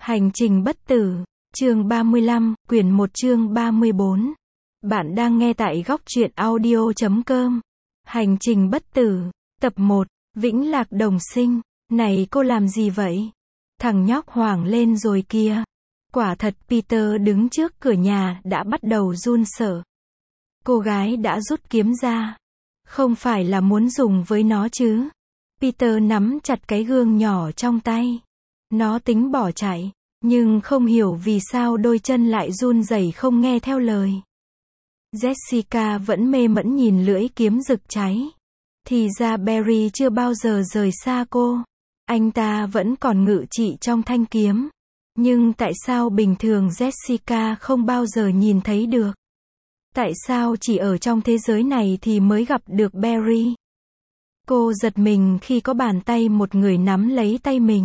Hành trình bất tử, chương 35, quyển 1 chương 34. Bạn đang nghe tại góc truyện audio.com. Hành trình bất tử, tập 1, Vĩnh Lạc Đồng Sinh. Này cô làm gì vậy? Thằng nhóc hoảng lên rồi kìa. Quả thật Peter đứng trước cửa nhà đã bắt đầu run sợ. Cô gái đã rút kiếm ra. Không phải là muốn dùng với nó chứ? Peter nắm chặt cái gương nhỏ trong tay. Nó tính bỏ chạy, nhưng không hiểu vì sao đôi chân lại run rẩy không nghe theo lời. Jessica vẫn mê mẩn nhìn lưỡi kiếm rực cháy. Thì ra Barry chưa bao giờ rời xa cô. Anh ta vẫn còn ngự trị trong thanh kiếm. Nhưng tại sao bình thường Jessica không bao giờ nhìn thấy được? Tại sao chỉ ở trong thế giới này thì mới gặp được Barry? Cô giật mình khi có bàn tay một người nắm lấy tay mình.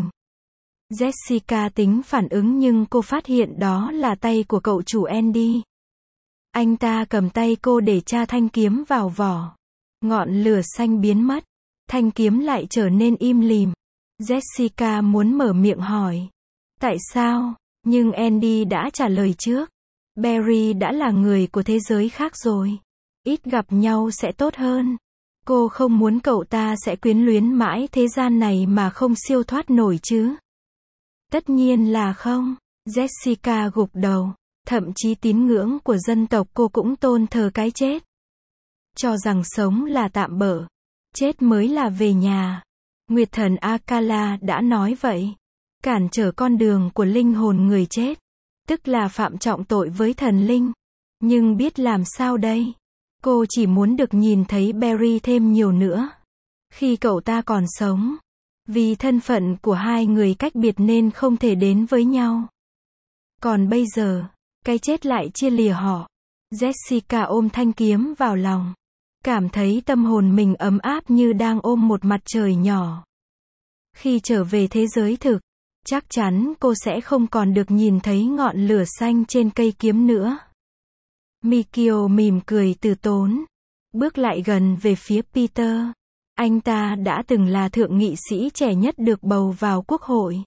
Jessica tính phản ứng nhưng cô phát hiện đó là tay của cậu chủ Andy. Anh ta cầm tay cô để tra thanh kiếm vào vỏ. Ngọn lửa xanh biến mất. Thanh kiếm lại trở nên im lìm. Jessica muốn mở miệng hỏi. Tại sao? Nhưng Andy đã trả lời trước. Barry đã là người của thế giới khác rồi. Ít gặp nhau sẽ tốt hơn. Cô không muốn cậu ta sẽ quyến luyến mãi thế gian này mà không siêu thoát nổi chứ. Tất nhiên là không. Jessica gục đầu. Thậm chí tín ngưỡng của dân tộc cô cũng tôn thờ cái chết. Cho rằng sống là tạm bợ. Chết mới là về nhà. Nguyệt thần Akala đã nói vậy. Cản trở con đường của linh hồn người chết. Tức là phạm trọng tội với thần linh. Nhưng biết làm sao đây? Cô chỉ muốn được nhìn thấy Barry thêm nhiều nữa. Khi cậu ta còn sống. Vì thân phận của hai người cách biệt nên không thể đến với nhau. Còn bây giờ, cái chết lại chia lìa họ. Jessica ôm thanh kiếm vào lòng. Cảm thấy tâm hồn mình ấm áp như đang ôm một mặt trời nhỏ. Khi trở về thế giới thực, chắc chắn cô sẽ không còn được nhìn thấy ngọn lửa xanh trên cây kiếm nữa. Mikio mỉm cười từ tốn. Bước lại gần về phía Peter. Anh ta đã từng là thượng nghị sĩ trẻ nhất được bầu vào quốc hội.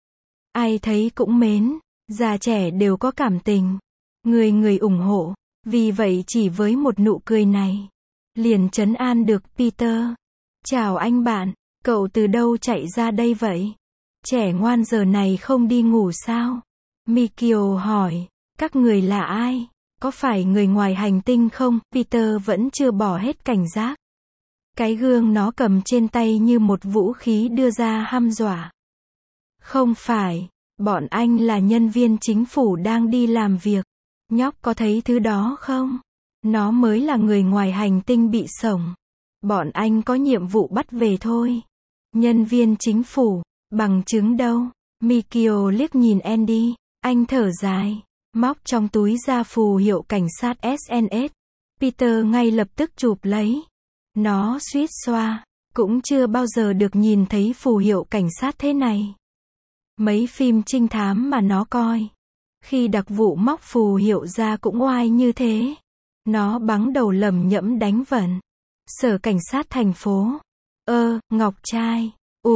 Ai thấy cũng mến, già trẻ đều có cảm tình. Người người ủng hộ, vì vậy chỉ với một nụ cười này, liền trấn an được Peter. Chào anh bạn, cậu từ đâu chạy ra đây vậy? Trẻ ngoan giờ này không đi ngủ sao? Mikio hỏi, các người là ai? Có phải người ngoài hành tinh không? Peter vẫn chưa bỏ hết cảnh giác. Cái gương nó cầm trên tay như một vũ khí đưa ra hăm dọa. Không phải, bọn anh là nhân viên chính phủ đang đi làm việc. Nhóc có thấy thứ đó không? Nó mới là người ngoài hành tinh bị sổng. Bọn anh có nhiệm vụ bắt về thôi. Nhân viên chính phủ, bằng chứng đâu? Mikio liếc nhìn Andy, anh thở dài, móc trong túi ra phù hiệu cảnh sát SNS. Peter ngay lập tức chụp lấy. Nó suýt xoa, cũng chưa bao giờ được nhìn thấy phù hiệu cảnh sát thế này. Mấy phim trinh thám mà nó coi, khi đặc vụ móc phù hiệu ra cũng oai như thế. Nó bắn đầu lẩm nhẩm đánh vần. Sở cảnh sát thành phố. Ngọc trai.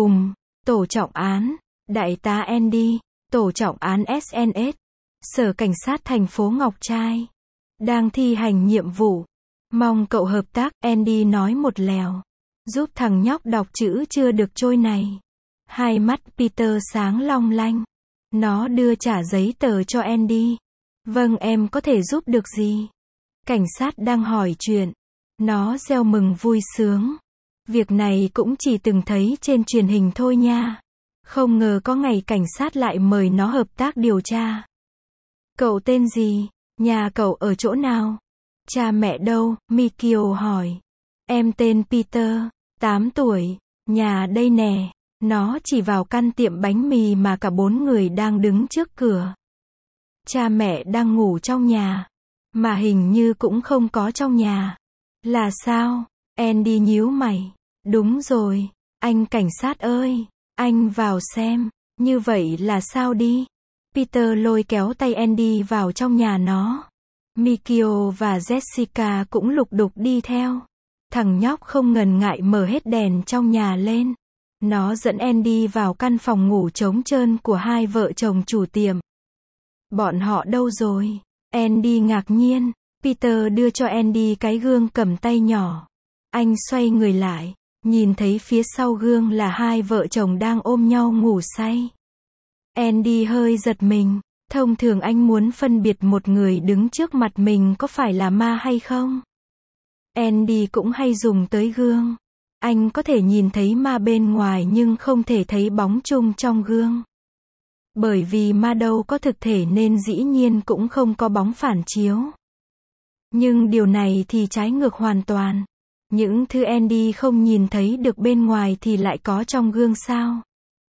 Tổ trọng án. Đại tá Andy. Tổ trọng án SNS. Sở cảnh sát thành phố Ngọc Trai. Đang thi hành nhiệm vụ. Mong cậu hợp tác, Andy nói một lèo. Giúp thằng nhóc đọc chữ chưa được trôi này. Hai mắt Peter sáng long lanh. Nó đưa trả giấy tờ cho Andy. Vâng, em có thể giúp được gì? Cảnh sát đang hỏi chuyện. Nó reo mừng vui sướng. Việc này cũng chỉ từng thấy trên truyền hình thôi nha. Không ngờ có ngày cảnh sát lại mời nó hợp tác điều tra. Cậu tên gì? Nhà cậu ở chỗ nào? Cha mẹ đâu? Mikio hỏi. Em tên Peter, 8 tuổi, nhà đây nè. Nó chỉ vào căn tiệm bánh mì mà cả 4 người đang đứng trước cửa. Cha mẹ đang ngủ trong nhà, mà hình như cũng không có trong nhà. Là sao? Andy nhíu mày. Đúng rồi, anh cảnh sát ơi, anh vào xem. Như vậy là sao đi? Peter lôi kéo tay Andy vào trong nhà nó. Mikio và Jessica cũng lục đục đi theo. Thằng nhóc không ngần ngại mở hết đèn trong nhà lên. Nó dẫn Andy vào căn phòng ngủ trống trơn của hai vợ chồng chủ tiệm. Bọn họ đâu rồi? Andy ngạc nhiên. Peter đưa cho Andy cái gương cầm tay nhỏ. Anh xoay người lại, nhìn thấy phía sau gương là hai vợ chồng đang ôm nhau ngủ say. Andy hơi giật mình. Thông thường anh muốn phân biệt một người đứng trước mặt mình có phải là ma hay không. Andy cũng hay dùng tới gương. Anh có thể nhìn thấy ma bên ngoài nhưng không thể thấy bóng chung trong gương. Bởi vì ma đâu có thực thể nên dĩ nhiên cũng không có bóng phản chiếu. Nhưng điều này thì trái ngược hoàn toàn. Những thứ Andy không nhìn thấy được bên ngoài thì lại có trong gương sao?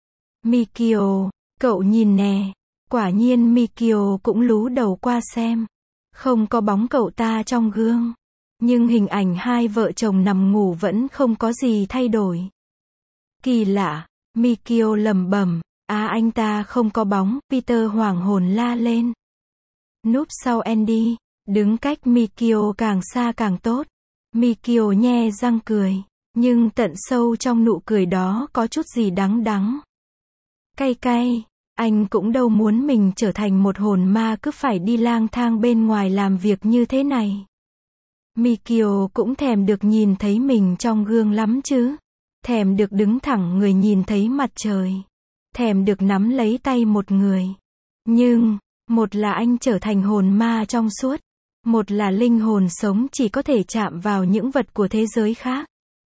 Mikio, cậu nhìn nè. Quả nhiên Mikio cũng lú đầu qua xem. Không có bóng cậu ta trong gương. Nhưng hình ảnh hai vợ chồng nằm ngủ vẫn không có gì thay đổi. Kỳ lạ, Mikio lẩm bẩm. Anh ta không có bóng, Peter hoảng hồn la lên. Núp sau Andy, đứng cách Mikio càng xa càng tốt. Mikio nhe răng cười, nhưng tận sâu trong nụ cười đó có chút gì đắng đắng. Cay cay, anh cũng đâu muốn mình trở thành một hồn ma cứ phải đi lang thang bên ngoài làm việc như thế này. Mikio cũng thèm được nhìn thấy mình trong gương lắm chứ. Thèm được đứng thẳng người nhìn thấy mặt trời. Thèm được nắm lấy tay một người. Nhưng, một là anh trở thành hồn ma trong suốt. Một là linh hồn sống chỉ có thể chạm vào những vật của thế giới khác.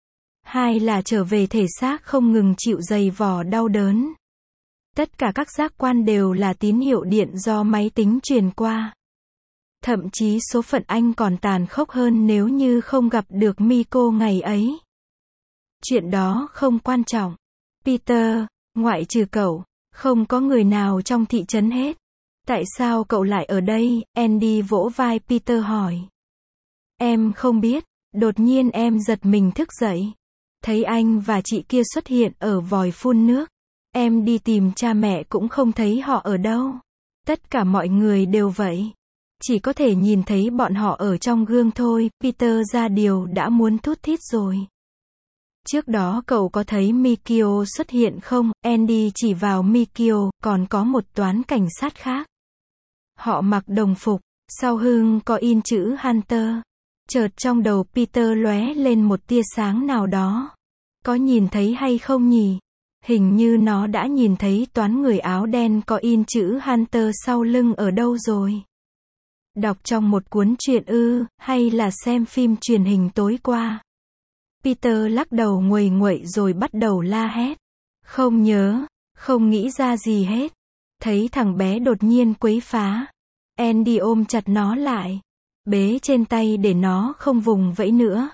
Hai là trở về thể xác không ngừng chịu dày vò đau đớn. Tất cả các giác quan đều là tín hiệu điện do máy tính truyền qua. Thậm chí số phận anh còn tàn khốc hơn nếu như không gặp được Miko ngày ấy. Chuyện đó không quan trọng. Peter, ngoại trừ cậu, không có người nào trong thị trấn hết. Tại sao cậu lại ở đây? Andy vỗ vai Peter hỏi. Em không biết, đột nhiên em giật mình thức dậy. Thấy anh và chị kia xuất hiện ở vòi phun nước. Em đi tìm cha mẹ cũng không thấy họ ở đâu. Tất cả mọi người đều vậy. Chỉ có thể nhìn thấy bọn họ ở trong gương thôi. Peter ra điều đã muốn thút thít rồi. Trước đó cậu có thấy Mikio xuất hiện không? Andy chỉ vào Mikio, còn có một toán cảnh sát khác. Họ mặc đồng phục, sau lưng có in chữ Hunter. Chợt trong đầu Peter lóe lên một tia sáng nào đó. Có nhìn thấy hay không nhỉ? Hình như nó đã nhìn thấy toán người áo đen có in chữ Hunter sau lưng ở đâu rồi. Đọc trong một cuốn truyện hay là xem phim truyền hình tối qua. Peter lắc đầu nguầy nguậy rồi bắt đầu la hét. Không nhớ, không nghĩ ra gì hết. Thấy thằng bé đột nhiên quấy phá. Andy ôm chặt nó lại. Bế trên tay để nó không vùng vẫy nữa.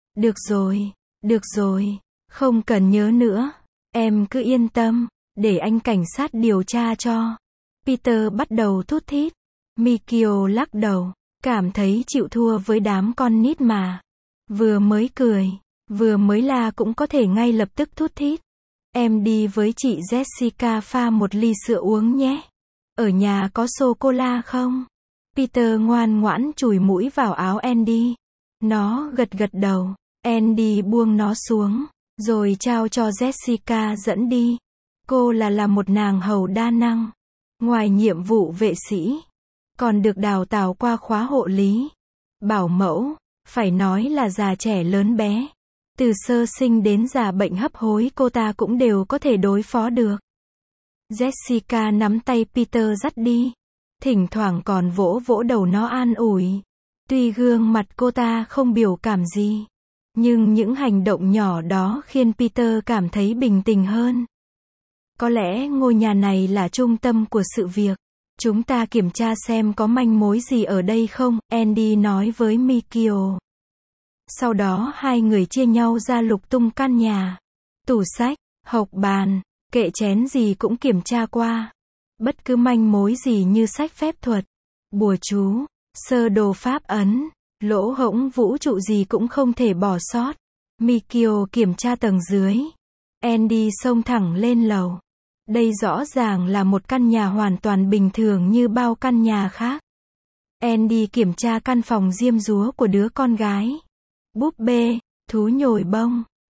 Được rồi, không cần nhớ nữa. Em cứ yên tâm, để anh cảnh sát điều tra cho. Peter bắt đầu thút thít. Mikio lắc đầu, cảm thấy chịu thua với đám con nít mà. Vừa mới cười, vừa mới la cũng có thể ngay lập tức thút thít. Em đi với chị Jessica pha một ly sữa uống nhé. Ở nhà có sô-cô-la không? Peter ngoan ngoãn chùi mũi vào áo Andy. Nó gật gật đầu. Andy buông nó xuống, rồi trao cho Jessica dẫn đi. Cô là một nàng hầu đa năng. Ngoài nhiệm vụ vệ sĩ, còn được đào tạo qua khóa hộ lý, bảo mẫu, phải nói là già trẻ lớn bé. Từ sơ sinh đến già bệnh hấp hối cô ta cũng đều có thể đối phó được. Jessica nắm tay Peter dắt đi. Thỉnh thoảng còn vỗ vỗ đầu nó an ủi. Tuy gương mặt cô ta không biểu cảm gì, nhưng những hành động nhỏ đó khiến Peter cảm thấy bình tĩnh hơn. Có lẽ ngôi nhà này là trung tâm của sự việc. Chúng ta kiểm tra xem có manh mối gì ở đây không, Andy nói với Mikio. Sau đó hai người chia nhau ra lục tung căn nhà. Tủ sách, hộc bàn, kệ chén gì cũng kiểm tra qua. Bất cứ manh mối gì như sách phép thuật, bùa chú, sơ đồ pháp ấn, lỗ hổng vũ trụ gì cũng không thể bỏ sót. Mikio kiểm tra tầng dưới. Andy xông thẳng lên lầu. Đây rõ ràng là một căn nhà hoàn toàn bình thường như bao căn nhà khác. Andy kiểm tra căn phòng diêm dúa của đứa con gái. Búp bê, thú nhồi bông,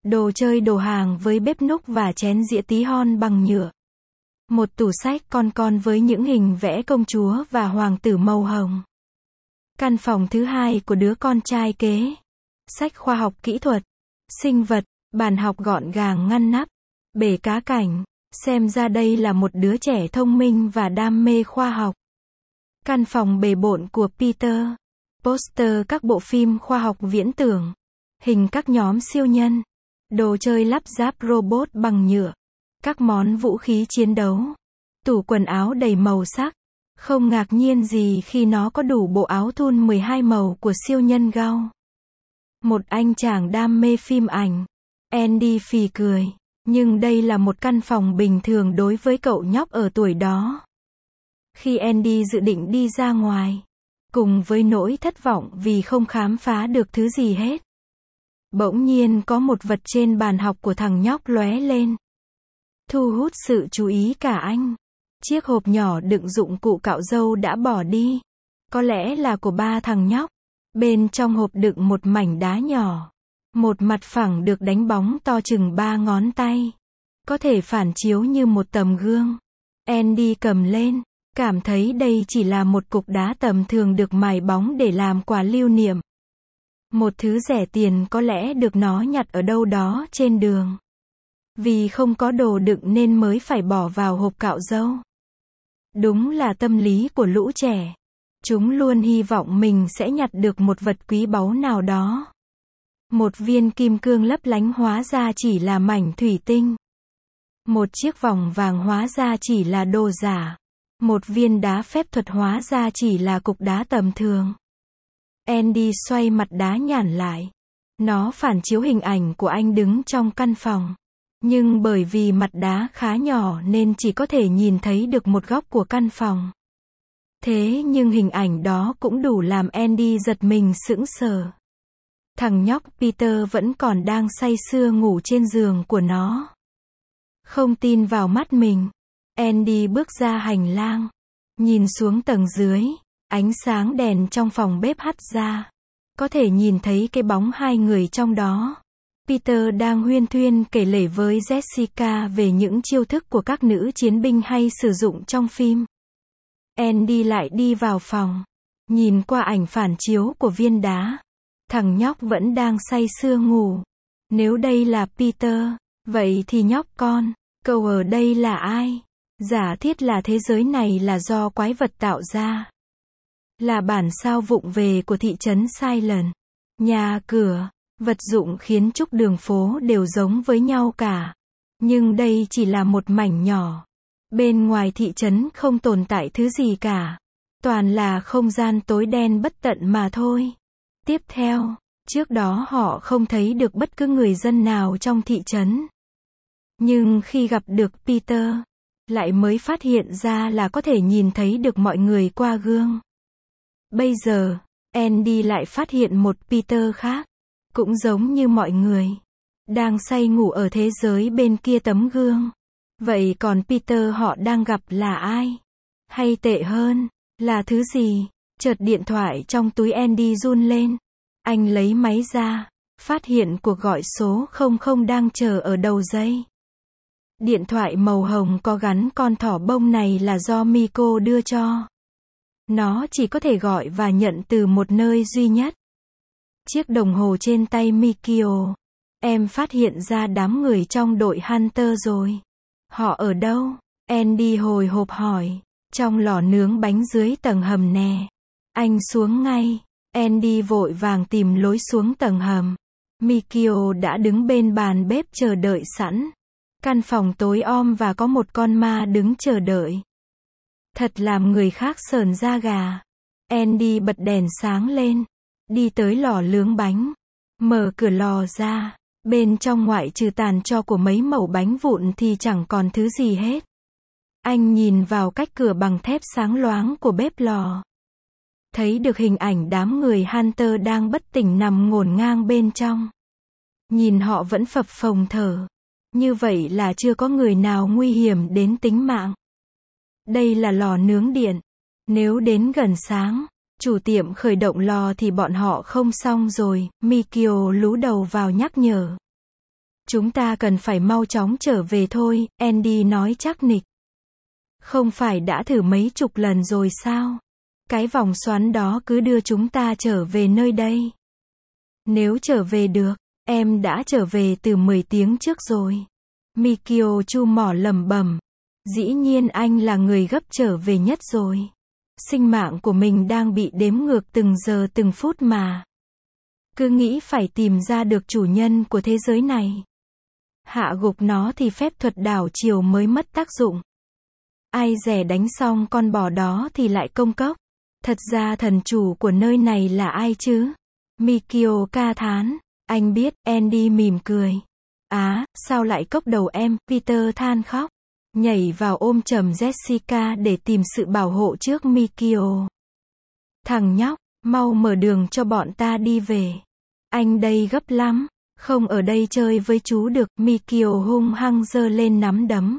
đồ chơi đồ hàng với bếp núc và chén dĩa tí hon bằng nhựa. Một tủ sách con với những hình vẽ công chúa và hoàng tử màu hồng. Căn phòng thứ hai của đứa con trai kế. Sách khoa học kỹ thuật, sinh vật, bàn học gọn gàng ngăn nắp, bể cá cảnh. Xem ra đây là một đứa trẻ thông minh và đam mê khoa học. Căn phòng bề bộn của Peter. Poster các bộ phim khoa học viễn tưởng. Hình các nhóm siêu nhân. Đồ chơi lắp ráp robot bằng nhựa. Các món vũ khí chiến đấu. Tủ quần áo đầy màu sắc. Không ngạc nhiên gì khi nó có đủ bộ áo thun 12 màu của siêu nhân Gao. Một anh chàng đam mê phim ảnh. Andy phì cười. Nhưng đây là một căn phòng bình thường đối với cậu nhóc ở tuổi đó. Khi Andy dự định đi ra ngoài, cùng với nỗi thất vọng vì không khám phá được thứ gì hết, bỗng nhiên có một vật trên bàn học của thằng nhóc lóe lên. Thu hút sự chú ý cả anh. Chiếc hộp nhỏ đựng dụng cụ cạo râu đã bỏ đi. Có lẽ là của ba thằng nhóc. Bên trong hộp đựng một mảnh đá nhỏ. Một mặt phẳng được đánh bóng to chừng 3 ngón tay. Có thể phản chiếu như một tấm gương. Andy cầm lên, cảm thấy đây chỉ là một cục đá tầm thường được mài bóng để làm quà lưu niệm. Một thứ rẻ tiền có lẽ được nó nhặt ở đâu đó trên đường. Vì không có đồ đựng nên mới phải bỏ vào hộp cạo râu. Đúng là tâm lý của lũ trẻ. Chúng luôn hy vọng mình sẽ nhặt được một vật quý báu nào đó. Một viên kim cương lấp lánh hóa ra chỉ là mảnh thủy tinh. Một chiếc vòng vàng hóa ra chỉ là đồ giả. Một viên đá phép thuật hóa ra chỉ là cục đá tầm thường. Andy xoay mặt đá nhản lại. Nó phản chiếu hình ảnh của anh đứng trong căn phòng. Nhưng bởi vì mặt đá khá nhỏ nên chỉ có thể nhìn thấy được một góc của căn phòng. Thế nhưng hình ảnh đó cũng đủ làm Andy giật mình sững sờ. Thằng nhóc Peter vẫn còn đang say sưa ngủ trên giường của nó. Không tin vào mắt mình, Andy bước ra hành lang. Nhìn xuống tầng dưới, ánh sáng đèn trong phòng bếp hắt ra. Có thể nhìn thấy cái bóng hai người trong đó. Peter đang huyên thuyên kể lể với Jessica về những chiêu thức của các nữ chiến binh hay sử dụng trong phim. Andy lại đi vào phòng, nhìn qua ảnh phản chiếu của viên đá. Thằng nhóc vẫn đang say sưa ngủ. Nếu đây là Peter, vậy thì nhóc con, cậu ở đây là ai? Giả thiết là thế giới này là do quái vật tạo ra. Là bản sao vụng về của thị trấn Silent. Nhà cửa, vật dụng kiến trúc đường phố đều giống với nhau cả. Nhưng đây chỉ là một mảnh nhỏ. Bên ngoài thị trấn không tồn tại thứ gì cả. Toàn là không gian tối đen bất tận mà thôi. Tiếp theo, trước đó họ không thấy được bất cứ người dân nào trong thị trấn. Nhưng khi gặp được Peter, lại mới phát hiện ra là có thể nhìn thấy được mọi người qua gương. Bây giờ, Andy lại phát hiện một Peter khác, cũng giống như mọi người, đang say ngủ ở thế giới bên kia tấm gương. Vậy còn Peter họ đang gặp là ai? Hay tệ hơn, là thứ gì? Chợt điện thoại trong túi Andy run lên. Anh lấy máy ra, phát hiện cuộc gọi số 00 đang chờ ở đầu dây. Điện thoại màu hồng có gắn con thỏ bông này là do Miko đưa cho. Nó chỉ có thể gọi và nhận từ một nơi duy nhất. Chiếc đồng hồ trên tay Mikio. Em phát hiện ra đám người trong đội Hunter rồi. Họ ở đâu? Andy hồi hộp hỏi. Trong lò nướng bánh dưới tầng hầm nè. Anh xuống ngay. Andy vội vàng tìm lối xuống tầng hầm. Mikio đã đứng bên bàn bếp chờ đợi sẵn. Căn phòng tối om và có một con ma đứng chờ đợi. Thật làm người khác sởn da gà. Andy bật đèn sáng lên. Đi tới lò nướng bánh. Mở cửa lò ra. Bên trong ngoại trừ tàn tro của mấy mẩu bánh vụn thì chẳng còn thứ gì hết. Anh nhìn vào cách cửa bằng thép sáng loáng của bếp lò. Thấy được hình ảnh đám người Hunter đang bất tỉnh nằm ngổn ngang bên trong. Nhìn họ vẫn phập phồng thở. Như vậy là chưa có người nào nguy hiểm đến tính mạng. Đây là lò nướng điện. Nếu đến gần sáng, chủ tiệm khởi động lò thì bọn họ không xong rồi, Mikio lú đầu vào nhắc nhở. Chúng ta cần phải mau chóng trở về thôi, Andy nói chắc nịch. Không phải đã thử mấy chục lần rồi sao? Cái vòng xoắn đó cứ đưa chúng ta trở về nơi đây. Nếu trở về được, em đã trở về từ 10 tiếng trước rồi. Mikio chu mỏ lẩm bẩm. Dĩ nhiên anh là người gấp trở về nhất rồi. Sinh mạng của mình đang bị đếm ngược từng giờ từng phút mà. Cứ nghĩ phải tìm ra được chủ nhân của thế giới này. Hạ gục nó thì phép thuật đảo chiều mới mất tác dụng. Ai dè đánh xong con bò đó thì lại công cốc. Thật ra thần chủ của nơi này là ai chứ? Mikio ca thán. Anh biết, Andy mỉm cười. Á, sao lại cốc đầu em? Peter than khóc. Nhảy vào ôm chầm Jessica để tìm sự bảo hộ trước Mikio. Thằng nhóc, mau mở đường cho bọn ta đi về. Anh đây gấp lắm. Không ở đây chơi với chú được. Mikio hung hăng giơ lên nắm đấm.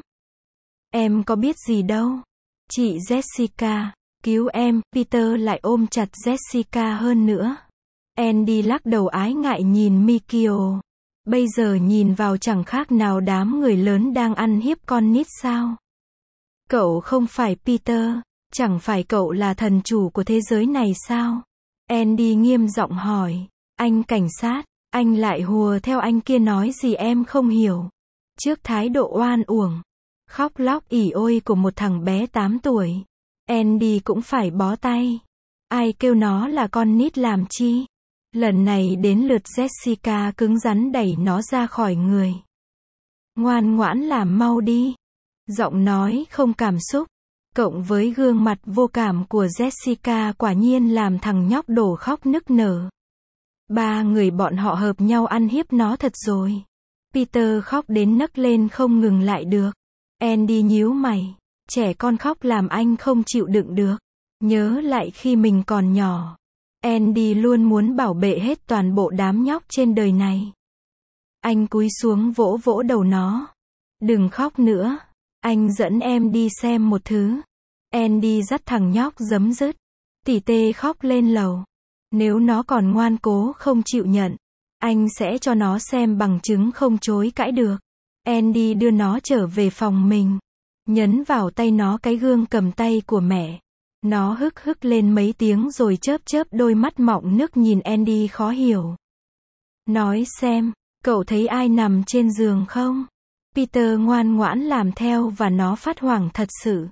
Em có biết gì đâu. Chị Jessica, cứu em. Peter lại ôm chặt Jessica hơn nữa. Andy lắc đầu ái ngại nhìn Mikio. Bây giờ nhìn vào chẳng khác nào đám người lớn đang ăn hiếp con nít sao? Cậu không phải Peter, chẳng phải cậu là thần chủ của thế giới này sao? Andy nghiêm giọng hỏi. Anh cảnh sát, anh lại hùa theo anh kia nói gì em không hiểu. Trước thái độ oan uổng, khóc lóc ỉ ôi của một thằng bé 8 tuổi, Andy cũng phải bó tay. Ai kêu nó là con nít làm chi? Lần này đến lượt Jessica cứng rắn đẩy nó ra khỏi người. Ngoan ngoãn làm mau đi. Giọng nói không cảm xúc, cộng với gương mặt vô cảm của Jessica quả nhiên làm thằng nhóc đổ khóc nức nở. Ba người bọn họ hợp nhau ăn hiếp nó thật rồi. Peter khóc đến nấc lên không ngừng lại được. Andy nhíu mày. Trẻ con khóc làm anh không chịu đựng được. Nhớ lại khi mình còn nhỏ. Andy luôn muốn bảo vệ hết toàn bộ đám nhóc trên đời này. Anh cúi xuống vỗ vỗ đầu nó. Đừng khóc nữa. Anh dẫn em đi xem một thứ. Andy dắt thằng nhóc giấm dứt. Tỉ tê khóc lên lầu. Nếu nó còn ngoan cố không chịu nhận, anh sẽ cho nó xem bằng chứng không chối cãi được. Andy đưa nó trở về phòng mình. Nhấn vào tay nó cái gương cầm tay của mẹ. Nó hức hức lên mấy tiếng rồi chớp chớp đôi mắt mọng nước nhìn Andy khó hiểu. Nói xem, cậu thấy ai nằm trên giường không? Peter ngoan ngoãn làm theo và nó phát hoảng thật sự.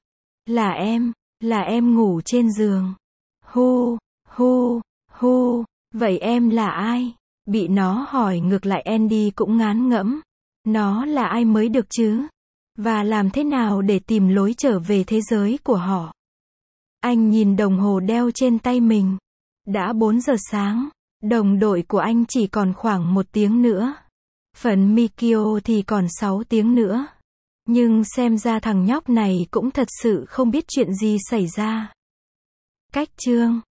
Là em ngủ trên giường. Hu, hu, hu, vậy em là ai? Bị nó hỏi ngược lại Andy cũng ngán ngẫm. Nó là ai mới được chứ? Và làm thế nào để tìm lối trở về thế giới của họ? Anh nhìn đồng hồ đeo trên tay mình. Đã 4 giờ sáng. Đồng đội của anh chỉ còn khoảng 1 tiếng nữa. Phần Mikio thì còn 6 tiếng nữa. Nhưng xem ra thằng nhóc này cũng thật sự không biết chuyện gì xảy ra. Cách chương